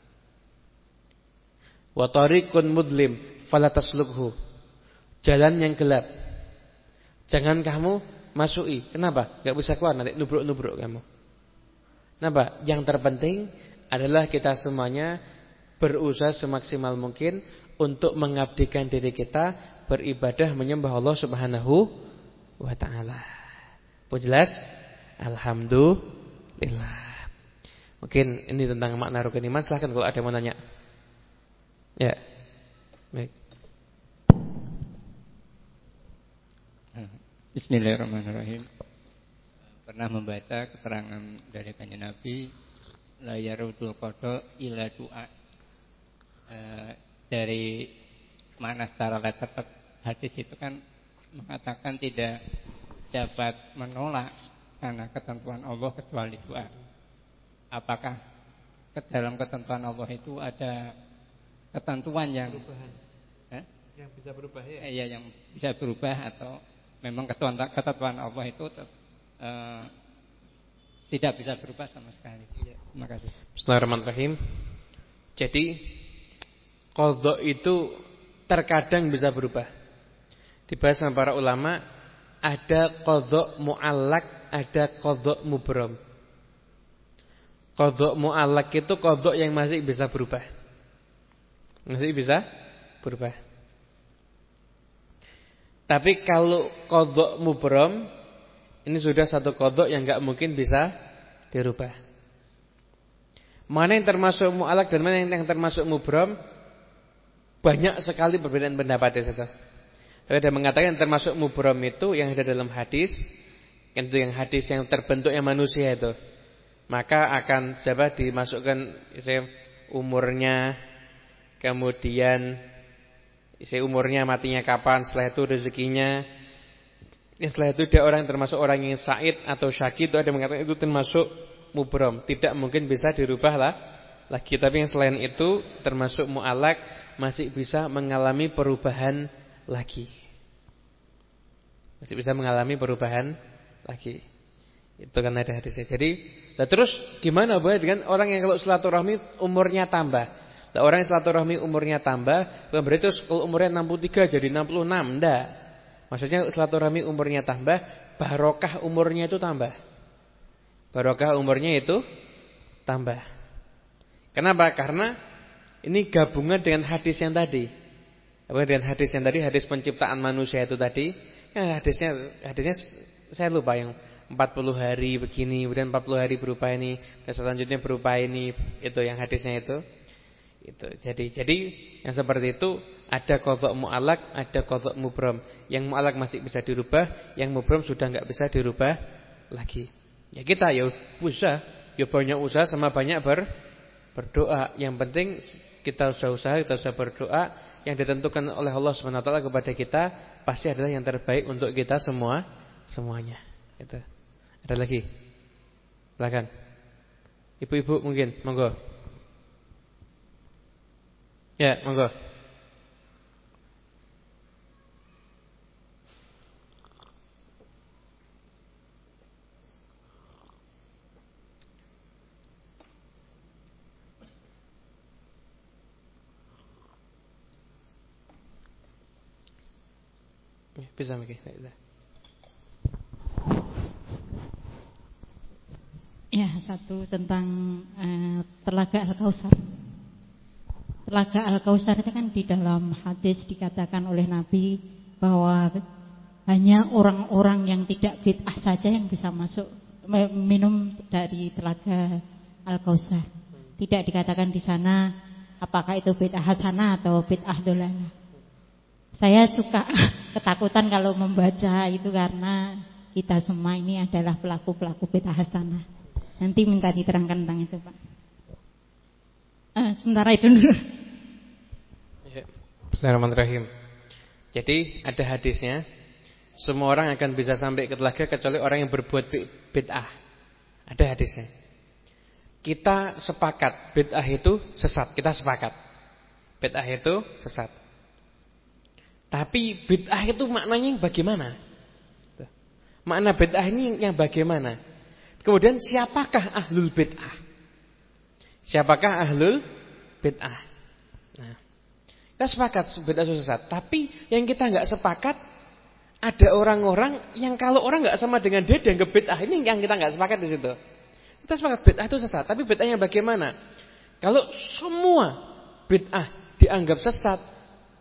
Wa tariqun mudlim fala taslukhu. Jalan yang gelap, jangan kamu masuki. Kenapa? Enggak bisa keluar nanti, nubruk-nubruk kamu. Kenapa? Yang terpenting adalah kita semuanya berusaha semaksimal mungkin untuk mengabdikan diri kita beribadah menyembah Allah Subhanahu wa taala. Jelas? Alhamdulillah. Mungkin ini tentang makna rukun iman. Silahkan kalau ada yang mau nanya. Ya. Baik. Bismillahirrahmanirrahim. Pernah membaca keterangan dari Kanjeng Nabi, la yarudul qada ila du'a. Dari makna secara letter hadis itu kan mengatakan tidak dapat menolak karena ketentuan Allah kecuali doa. Apakah ke dalam ketentuan Allah itu ada ketentuan yang yang bisa berubah ya? Iya, yang bisa berubah atau memang ketentuan Allah itu tidak bisa berubah sama sekali. Ya, terima kasih. Bismillahirrahmanirrahim. Jadi qadha itu terkadang bisa berubah. Dibahas sama para ulama, ada qadha mu'allaq, ada qadha mubram. Qadha mu'allaq itu qadha yang masih bisa berubah. Masih bisa berubah. Tapi kalau qadha mubram, ini sudah satu qadha yang enggak mungkin bisa dirubah. Mana yang termasuk mu'allaq dan mana yang termasuk mubram? Banyak sekali perbedaan pendapat di situ. Tapi ada mengatakan yang termasuk mubram itu yang ada dalam hadis, itu yang hadis yang terbentuknya manusia itu. Maka akan dimasukkan umurnya, kemudian umurnya, matinya kapan, setelah itu rezekinya. Setelah itu dia orang termasuk orang yang sa'id atau syaqi, itu ada mengatakan itu termasuk mubram, tidak mungkin bisa dirubah lagi. Tapi yang selain itu termasuk mu'allaq, masih bisa mengalami perubahan lagi. Masih bisa mengalami perubahan lagi. Itu kan ada hadisnya. Jadi, terus gimana dengan orang yang kalau silaturahmi umurnya tambah? Orang yang silaturahmi umurnya tambah, bukan berarti kalau umurnya 63 jadi 66, enggak. Maksudnya silaturahmi umurnya tambah, barokah umurnya itu tambah. Barokah umurnya itu tambah. Kenapa? Karena ini gabungan dengan hadis yang tadi. Apa dengan hadis yang tadi, hadis penciptaan manusia itu tadi. Ya, hadisnya saya lupa, yang 40 hari begini, kemudian 40 hari berupa ini, dan selanjutnya berupa ini, itu yang hadisnya itu. Jadi yang seperti itu ada qadha mu'allaq, ada qadha mubram. Yang mu'allaq masih bisa dirubah, yang mubram sudah enggak bisa dirubah lagi. Ya kita ya banyak usaha sama banyak berdoa. Yang penting kita usaha, kita berdoa. Yang ditentukan oleh Allah SWT kepada kita pasti adalah yang terbaik untuk kita semuanya. Itu. Ada lagi? Silakan. Ibu-ibu mungkin, monggo. Ya, monggo. Bisa mungkin. Ya, satu tentang Telaga Al-Kautsar. Telaga Al-Kautsar itu kan di dalam hadis dikatakan oleh Nabi bahwa hanya orang-orang yang tidak bid'ah saja yang bisa masuk minum dari Telaga Al-Kautsar. Tidak dikatakan di sana apakah itu bid'ah hasanah atau bid'ah dhalalah. Saya suka ketakutan kalau membaca itu karena kita semua ini adalah pelaku-pelaku bid'ah hasanah. Nanti minta diterangkan tentang itu, Pak. Sementara itu dulu. Bismillahirrahmanirrahim. Jadi ada hadisnya, semua orang akan bisa sampai ke telaga kecuali orang yang berbuat bid'ah. Ada hadisnya. Kita sepakat bid'ah itu sesat. Kita sepakat bid'ah itu sesat. Tapi bid'ah itu maknanya yang bagaimana? Makna bid'ah ini yang bagaimana? Kemudian siapakah ahlul bid'ah? Siapakah ahlul bid'ah? Nah, kita sepakat bid'ah itu sesat. Tapi yang kita enggak sepakat, ada orang-orang yang kalau orang enggak sama dengan dia dianggap bid'ah. Ini yang kita enggak sepakat di situ. Kita sepakat bid'ah itu sesat, tapi bid'ahnya bagaimana? Kalau semua bid'ah dianggap sesat,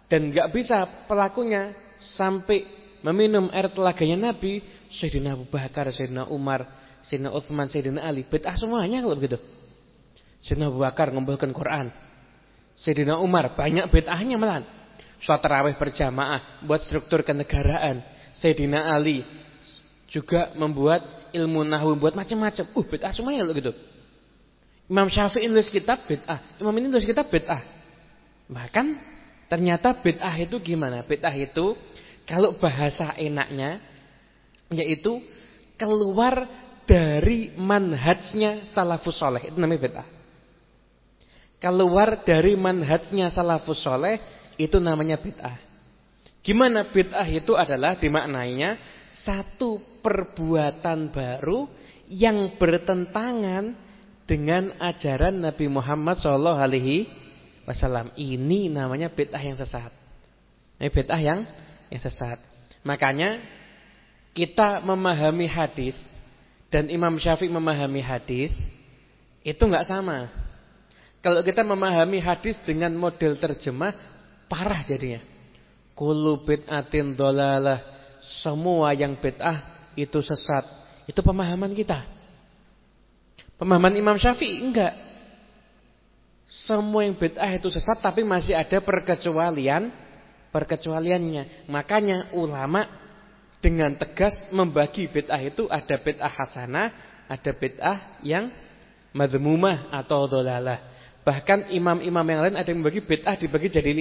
Dan enggak bisa pelakunya sampai meminum air telaganya Nabi, Sayyidina Abu Bakar, Sayyidina Umar, Sayyidina Utsman, Sayyidina Ali, bid'ah semuanya kalau begitu. Sayyidina Abu Bakar ngumpulkan Quran, Sayyidina Umar banyak bid'ahnya malahan. Salat tarawih berjamaah, buat struktur kenegaraan. Sayyidina Ali juga membuat ilmu nahwu, buat macam-macam. Bid'ah semuanya kalau gitu. Imam Syafi'i nulis kitab bid'ah, Imam ini nulis kitab bid'ah. Bahkan ternyata bid'ah itu gimana? Bid'ah itu kalau bahasa enaknya yaitu keluar dari manhajnya salafus saleh, itu namanya bid'ah. Keluar dari manhajnya salafus saleh, itu namanya bid'ah. Gimana bid'ah itu adalah dimaknainya satu perbuatan baru yang bertentangan dengan ajaran Nabi Muhammad SAW. Ini namanya bid'ah yang sesat. Ini bid'ah yang sesat. Makanya kita memahami hadis dan Imam Syafi'i memahami hadis itu enggak sama. Kalau kita memahami hadis dengan model terjemah, parah jadinya. Kullu bid'atin dhalalah, semua yang bid'ah itu sesat. Itu pemahaman kita. Pemahaman Imam Syafi'i enggak. Semua yang bid'ah itu sesat, tapi masih ada perkecualiannya. Makanya ulama dengan tegas membagi bid'ah itu ada bid'ah hasanah, ada bid'ah yang madhmumah atau dhalalah. Bahkan imam-imam yang lain ada yang membagi bid'ah dibagi jadi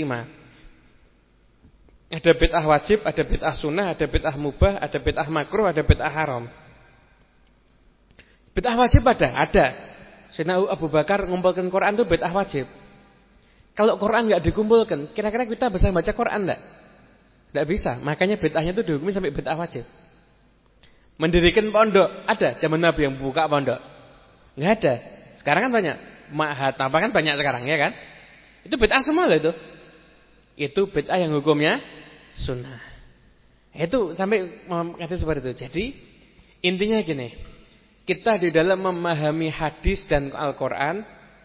5. Ada bid'ah wajib, ada bid'ah sunnah, ada bid'ah mubah, ada bid'ah makruh, ada bid'ah haram. Bid'ah wajib ada. Sayyidina Abu Bakar ngumpulkan Quran itu bid'ah wajib. Kalau Quran enggak dikumpulkan, kira-kira kita bisa baca Quran enggak? Enggak bisa. Makanya bid'ahnya itu dihukumi sampai bid'ah wajib. Mendirikan pondok, ada zaman Nabi yang buka pondok? Enggak ada. Sekarang kan banyak. Ma'had apa kan banyak sekarang ya kan? Itu bid'ah semua loh itu. Itu bid'ah yang hukumnya sunnah. Itu sampai kata seperti itu. Jadi intinya gini. Kita di dalam memahami hadis dan Al-Quran,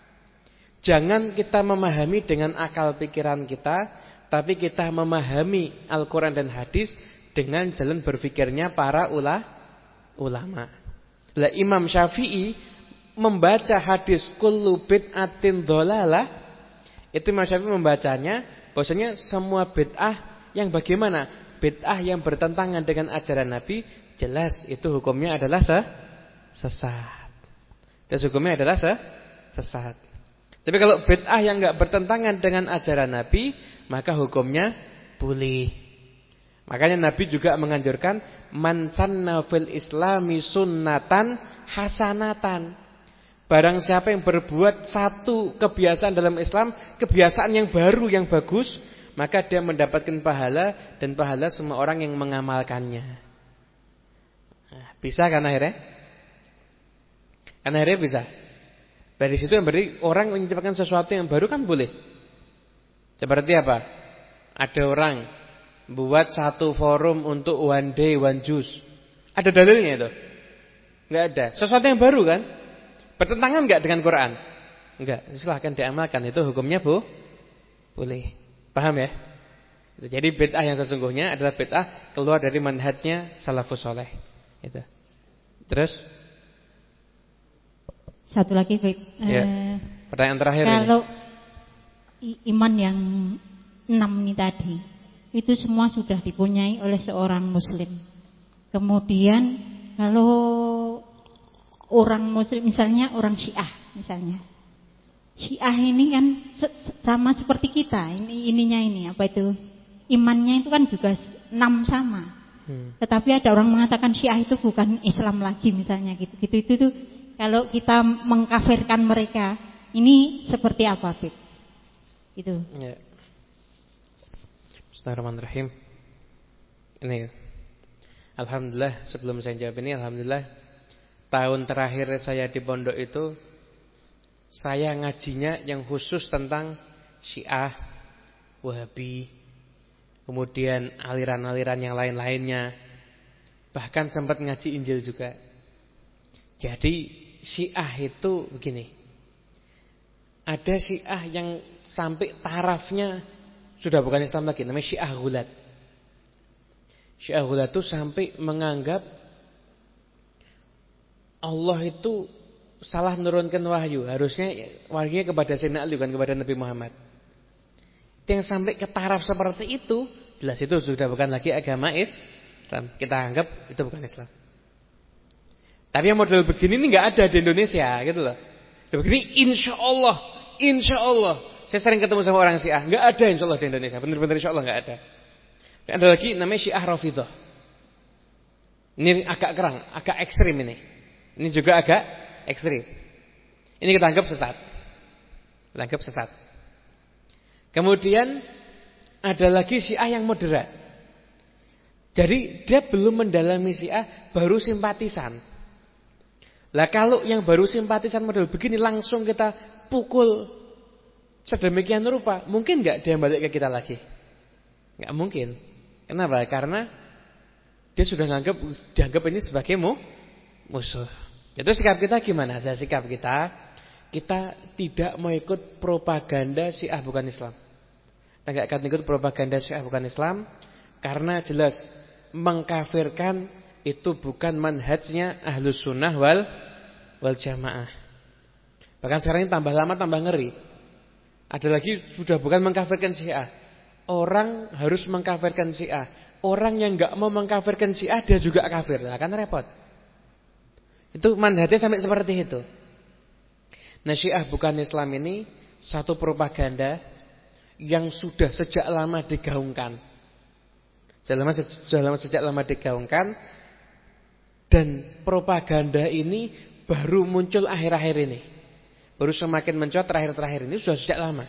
jangan kita memahami dengan akal pikiran kita, tapi kita memahami Al-Quran dan hadis dengan jalan berpikirnya para ulama. Lah Imam Syafi'i membaca hadis kullu bid'atin dhalalah, itu Imam Syafi'i membacanya bahwasanya semua bid'ah yang bagaimana? Bid'ah yang bertentangan dengan ajaran Nabi, jelas itu hukumnya adalah sesat. Dan hukumnya adalah sesat. Tapi kalau bid'ah yang enggak bertentangan dengan ajaran Nabi, maka hukumnya boleh. Makanya Nabi juga menganjurkan man sanna fil islami sunnatan hasanatan. Barang siapa yang berbuat satu kebiasaan dalam Islam, kebiasaan yang baru yang bagus, maka dia mendapatkan pahala dan pahala semua orang yang mengamalkannya. Nah, bisa kan akhirnya? Karena akhirnya bisa. Dari situ yang berarti orang menciptakan sesuatu yang baru kan boleh. Seperti apa? Ada orang buat satu forum untuk one day one juice. Ada dalilnya itu? Enggak ada. Sesuatu yang baru kan? Bertentangan enggak dengan Quran? Enggak. Silahkan diamalkan. Itu hukumnya boleh. Paham ya? Jadi bid'ah yang sesungguhnya adalah bid'ah keluar dari manhajnya salafus saleh. Itu. Terus? Satu lagi ya. Pertanyaan terakhir kalau ini. Iman yang 6 ini tadi, itu semua sudah dipunyai oleh seorang muslim. Kemudian kalau orang muslim, misalnya orang Syiah misalnya. Syiah ini kan sama seperti kita. Ini apa itu? Imannya itu kan juga 6 sama. Tetapi ada orang mengatakan Syiah itu bukan Islam lagi misalnya gitu. Itu kalau kita mengkafirkan mereka, ini seperti apa, Bib? Itu. Ya. Bismillahirrahmanirrahim. Ini alhamdulillah, sebelum saya jawab ini, alhamdulillah tahun terakhir saya di pondok itu saya ngajinya yang khusus tentang Syiah, Wahabi, kemudian aliran-aliran yang lain-lainnya. Bahkan sempat ngaji Injil juga. Jadi Syiah itu begini. Ada Syiah yang sampai tarafnya sudah bukan Islam lagi, namanya Syiah Ghulat. Syiah Ghulat itu sampai menganggap Allah itu salah menurunkan wahyu. Harusnya wahyunya kepada Sayyidina Ali, bukan kepada Nabi Muhammad. Yang sampai ke taraf seperti itu, jelas itu sudah bukan lagi agama Islam. Kita anggap itu bukan Islam. Tapi yang model begini ini nggak ada di Indonesia, gitu loh. Begini, insya Allah. Saya sering ketemu sama orang Syiah, nggak ada insya Allah di Indonesia. Benar-benar insya Allah nggak ada. Dan ada lagi namanya Syiah Rafidhah. Ini agak kerang, agak ekstrim ini. Ini juga agak ekstrim. Ini kita anggap sesat. Kemudian ada lagi Syiah yang moderat. Jadi dia belum mendalami Syiah, baru simpatisan. Lah kalau yang baru simpatisan model begini langsung kita pukul sedemikian rupa, mungkin nggak dia balik ke kita lagi? Nggak mungkin. Kenapa? Karena dia sudah dianggap ini sebagai musuh. Itu sikap kita gimana? Sikap kita tidak mau ikut propaganda Syiah bukan Islam. Kita nggak akan ikut propaganda Syiah bukan Islam karena jelas mengkafirkan itu bukan manhajnya Ahlus Sunnah wal Jamaah. Bahkan sekarang ini tambah lama tambah ngeri. Ada lagi sudah bukan mengkafirkan Syiah. Orang harus mengkafirkan Syiah. Orang yang nggak mau mengkafirkan Syiah dia juga kafir. Nah, kan repot. Itu manhajnya sampai seperti itu. Nah, Syiah bukan Islam ini satu propaganda yang sudah sejak lama digaungkan. Sejak lama digaungkan. Dan propaganda ini baru muncul akhir-akhir ini. Baru semakin mencuat terakhir-terakhir ini, sudah sejak lama.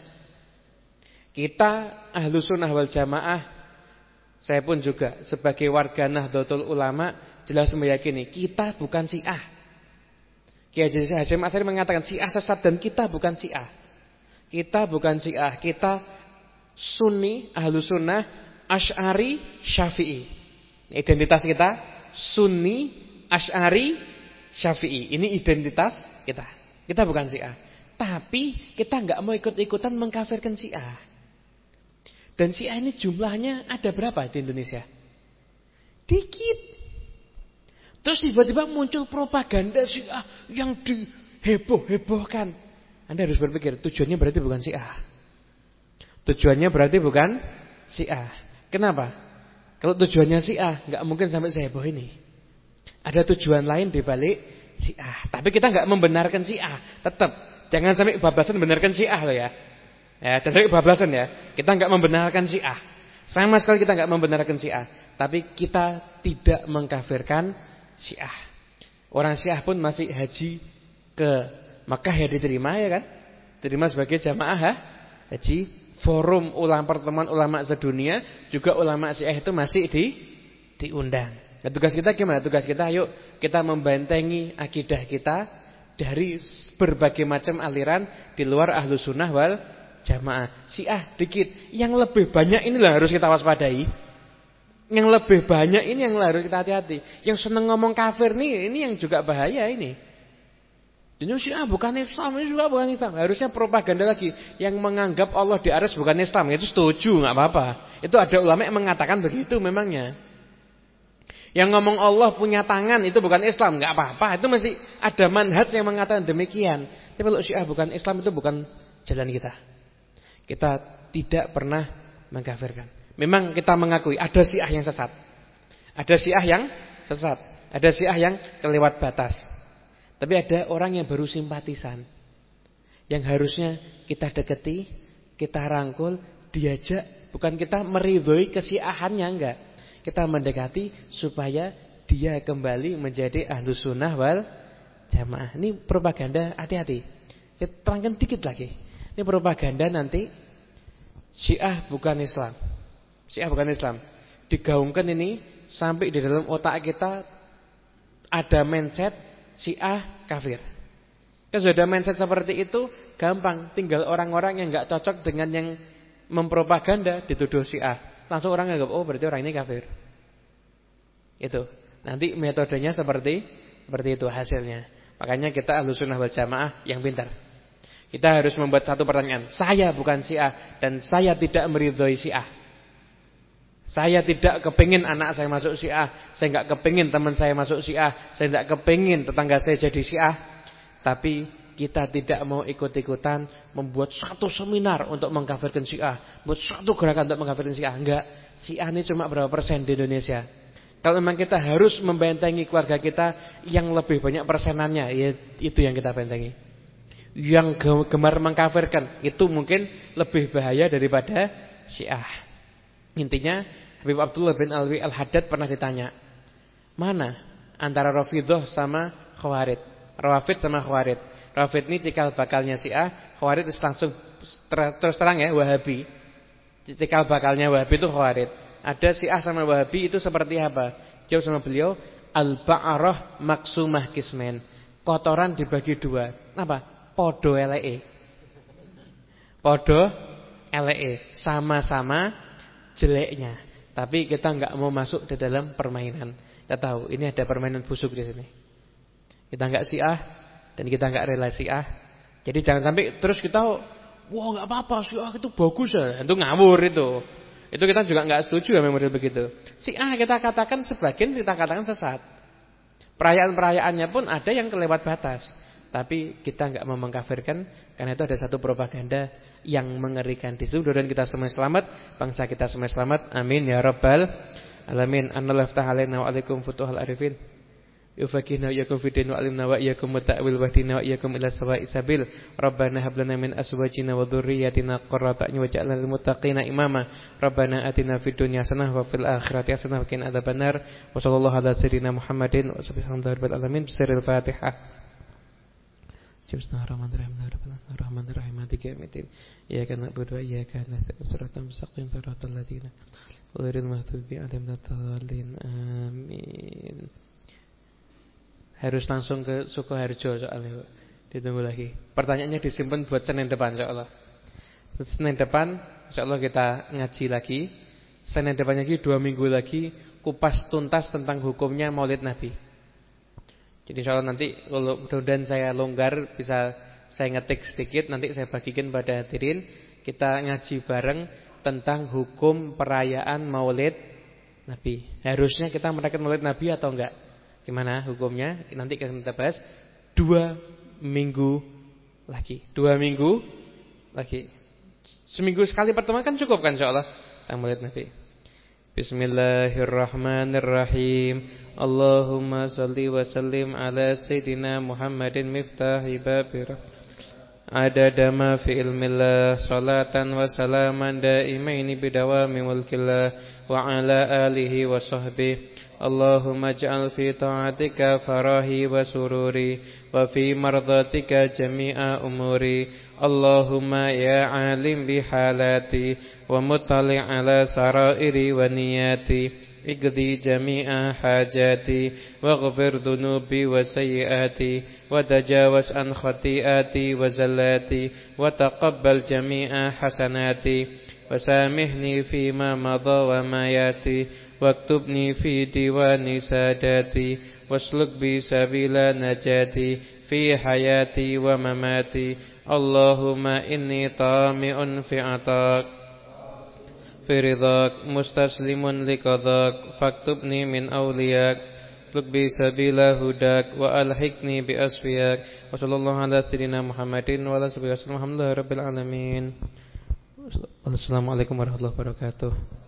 Kita Ahlus Sunnah wal Jamaah, saya pun juga sebagai warga Nahdlatul Ulama jelas meyakini kita bukan Syiah. Kiai Hasyim Asy'ari mengatakan Syiah sesat dan kita bukan Syiah. Kita bukan Syiah, kita Sunni, Ahlus Sunnah, Asy'ari, Syafi'i. Identitas kita Sunni, Asy'ari, Syafi'i. Ini identitas kita. Kita bukan Syiah. Tapi kita enggak mau ikut-ikutan mengkafirkan Syiah. Dan Syiah ini jumlahnya ada berapa di Indonesia? Dikit. Terus tiba-tiba muncul propaganda Syiah yang diheboh-hebohkan. Anda harus berpikir, tujuannya berarti bukan Syiah. Tujuannya berarti bukan Syiah. Kenapa? Kalau tujuannya Syiah, enggak mungkin sampai seheboh ini. Ada tujuan lain di balik Syiah. Tapi kita enggak membenarkan Syiah. Tetap, jangan sampai bablasan membenarkan Syiah loh ya. Ya, jadi bablasan ya. Kita enggak membenarkan Syiah. Sama sekali kita enggak membenarkan Syiah. Tapi kita tidak mengkafirkan Syiah. Orang Syiah pun masih haji ke Makkah ya diterima ya kan? Diterima sebagai jamaah haji. Forum pertemuan ulama sedunia juga ulama Syiah itu masih diundang. Nah, tugas kita gimana? Tugas kita ayo kita membentengi akidah kita dari berbagai macam aliran di luar Ahlus Sunnah wal Jamaah. Syiah dikit, yang lebih banyak inilah harus kita waspadai. Yang lebih banyak ini yang harus kita hati-hati. Yang seneng ngomong kafir nih, ini yang juga bahaya ini. Ini Syiah bukan Islam, ini juga bukan Islam. Harusnya propaganda lagi yang menganggap Allah di arsy bukan Islam. Itu setuju, enggak apa-apa. Itu ada ulama yang mengatakan begitu memangnya. Yang ngomong Allah punya tangan itu bukan Islam, enggak apa-apa. Itu masih ada manhaj yang mengatakan demikian. Tapi kalau Syiah bukan Islam itu bukan jalan kita. Kita tidak pernah mengkafirkan. Memang kita mengakui ada Syiah yang sesat. Ada Syiah yang sesat. Ada Syiah yang kelewat batas. Tapi ada orang yang baru simpatisan, yang harusnya kita deketi, kita rangkul, diajak. Bukan kita meridhoi kesyiahannya, enggak. Kita mendekati supaya dia kembali menjadi Ahlus Sunnah wal Jamaah. Ini propaganda, hati-hati. Kita terangkan dikit lagi. Ini propaganda nanti Syiah bukan Islam. Syiah bukan Islam. Digaungkan ini sampai di dalam otak kita ada mindset Syiah kafir. Kalau sudah ada mindset seperti itu, gampang. Tinggal orang-orang yang enggak cocok dengan yang mempropaganda dituduh Syiah. Langsung orang anggap, oh berarti orang ini kafir. Itu. Nanti metodenya seperti itu hasilnya. Makanya kita Ahlus Sunnah wal Jamaah yang pintar. Kita harus membuat satu pertanyaan. Saya bukan Syiah dan saya tidak meridhoi Syiah. Saya tidak kepingin anak saya masuk Syiah. Saya enggak kepingin teman saya masuk Syiah. Saya enggak kepingin tetangga saya jadi Syiah. Tapi kita tidak mau ikut-ikutan membuat satu seminar untuk mengkafirkan Syiah, buat satu gerakan untuk mengkafirkan Syiah. Enggak. Syiah ini cuma berapa persen di Indonesia. Kalau memang kita harus membentengi keluarga kita yang lebih banyak persenannya, ya itu yang kita bentengi. Yang gemar mengkafirkan itu mungkin lebih bahaya daripada Syiah. Intinya Habib Abdullah bin Alwi Al-Haddad pernah ditanya, mana antara Rafidhah sama Khawarij? Rawafid sama Khawarij. Rawafid ini cikal bakalnya Syiah, Khawarij langsung terus terang ya Wahabi. Cikal bakalnya Wahabi itu Khawarij. Ada Syiah sama Wahabi itu seperti apa? Jawab sama beliau, al-ba'arah maksumah kismen. Kotoran dibagi dua. Apa? Podo eleke. Podo eleke, sama-sama jeleknya. Tapi kita enggak mau masuk di dalam permainan. Kita tahu ini ada permainan busuk di sini. Kita enggak Syiah dan kita enggak rela Syiah. Jadi jangan sampai terus kita, wah enggak apa-apa Syiah itu bagus ya. Itu ngawur itu. Itu kita juga enggak setuju sama model begitu. Syiah kita katakan sebagian kita katakan sesat. Perayaan-perayaannya pun ada yang kelewat batas. Tapi kita enggak mau mengkafirkan karena itu ada satu propaganda yang mengerikan di situ. Dan kita semua selamat, bangsa kita semua selamat. Amin ya rabbal alamin. Anallahu ta'ala wa alaikum futuhal arifin. Yufaqihna wa iyyakum fid din wa alimna wa iyyakum ta'wil wa hdina wa iyyakum ila sawa'is sabil. Rabbana hab lana min azwajina wa dhurriyyatina qurrata a'yun waj'alna lil muttaqina imama. Rabbana atina fid dunya hasanah wa fil akhirati hasanah wa qina adzabannar. Wa sallallahu ala sayyidina Muhammadin wa subhanallahi rabbil sirril Fatihah. Bismillahirrahmanirrahim. Bismillahirrahmanirrahim. Maliki yaumiddin. Iyyaka na'budu wa iyyaka nasta'in. Shiratal mustaqim. Shiratal ladzina ghairil maghdubi 'alaihim waladdallin. Amin. Harus langsung ke Sukoharjo soalnya. Ditunggu lagi. Pertanyaannya disimpan buat Senin depan insyaallah. Senin depan insyaallah kita ngaji lagi. Senin depan lagi 2 minggu lagi kupas tuntas tentang hukumnya Maulid Nabi. Jadi insyaallah nanti kalau mudah-mudahan saya longgar bisa saya ngetik sedikit, nanti saya bagikan pada hadirin. Kita ngaji bareng tentang hukum perayaan Maulid Nabi. Harusnya kita merayakan Maulid Nabi atau enggak? Gimana hukumnya? Nanti kita bahas 2 minggu lagi. 2 minggu lagi. Seminggu sekali pertemuan kan cukup kan insyaallah tentang Maulid Nabi. Bismillahirrahmanirrahim. Allahumma salli wa sallim ala Sayyidina Muhammadin miftahi babir adada ma fi ilmillah salatan wa salaman daimaini bidawami mulkillah wa ala alihi wa sahbihi. Allahumma ja'al fi ta'atika farahi wa sururi wa fi mardatika jami'a umuri. Allahumma ya alim bihalati wa muttali' ala sarairi wa niyati. اقضي جميع حاجاتي واغفر ذنوبي وسيئاتي وتجاوز عن خطيئاتي وزلاتي وتقبل جميع حسناتي وسامحني فيما مضى وما ياتي واكتبني في ديوان ساداتي واسلك بي سبيل نجاتي في حياتي ومماتي. اللهم إني طامع في عطاك في رضاك مستسلم لقضاك فاكتبني من أولياك اسلك بي سبيل هداك وألحقني بأصفياك. وصلى الله على سيدنا محمد وعلى آله وصحبه وسلم. الحمد لله رب العالمين. Assalamualaikum warahmatullahi wabarakatuh.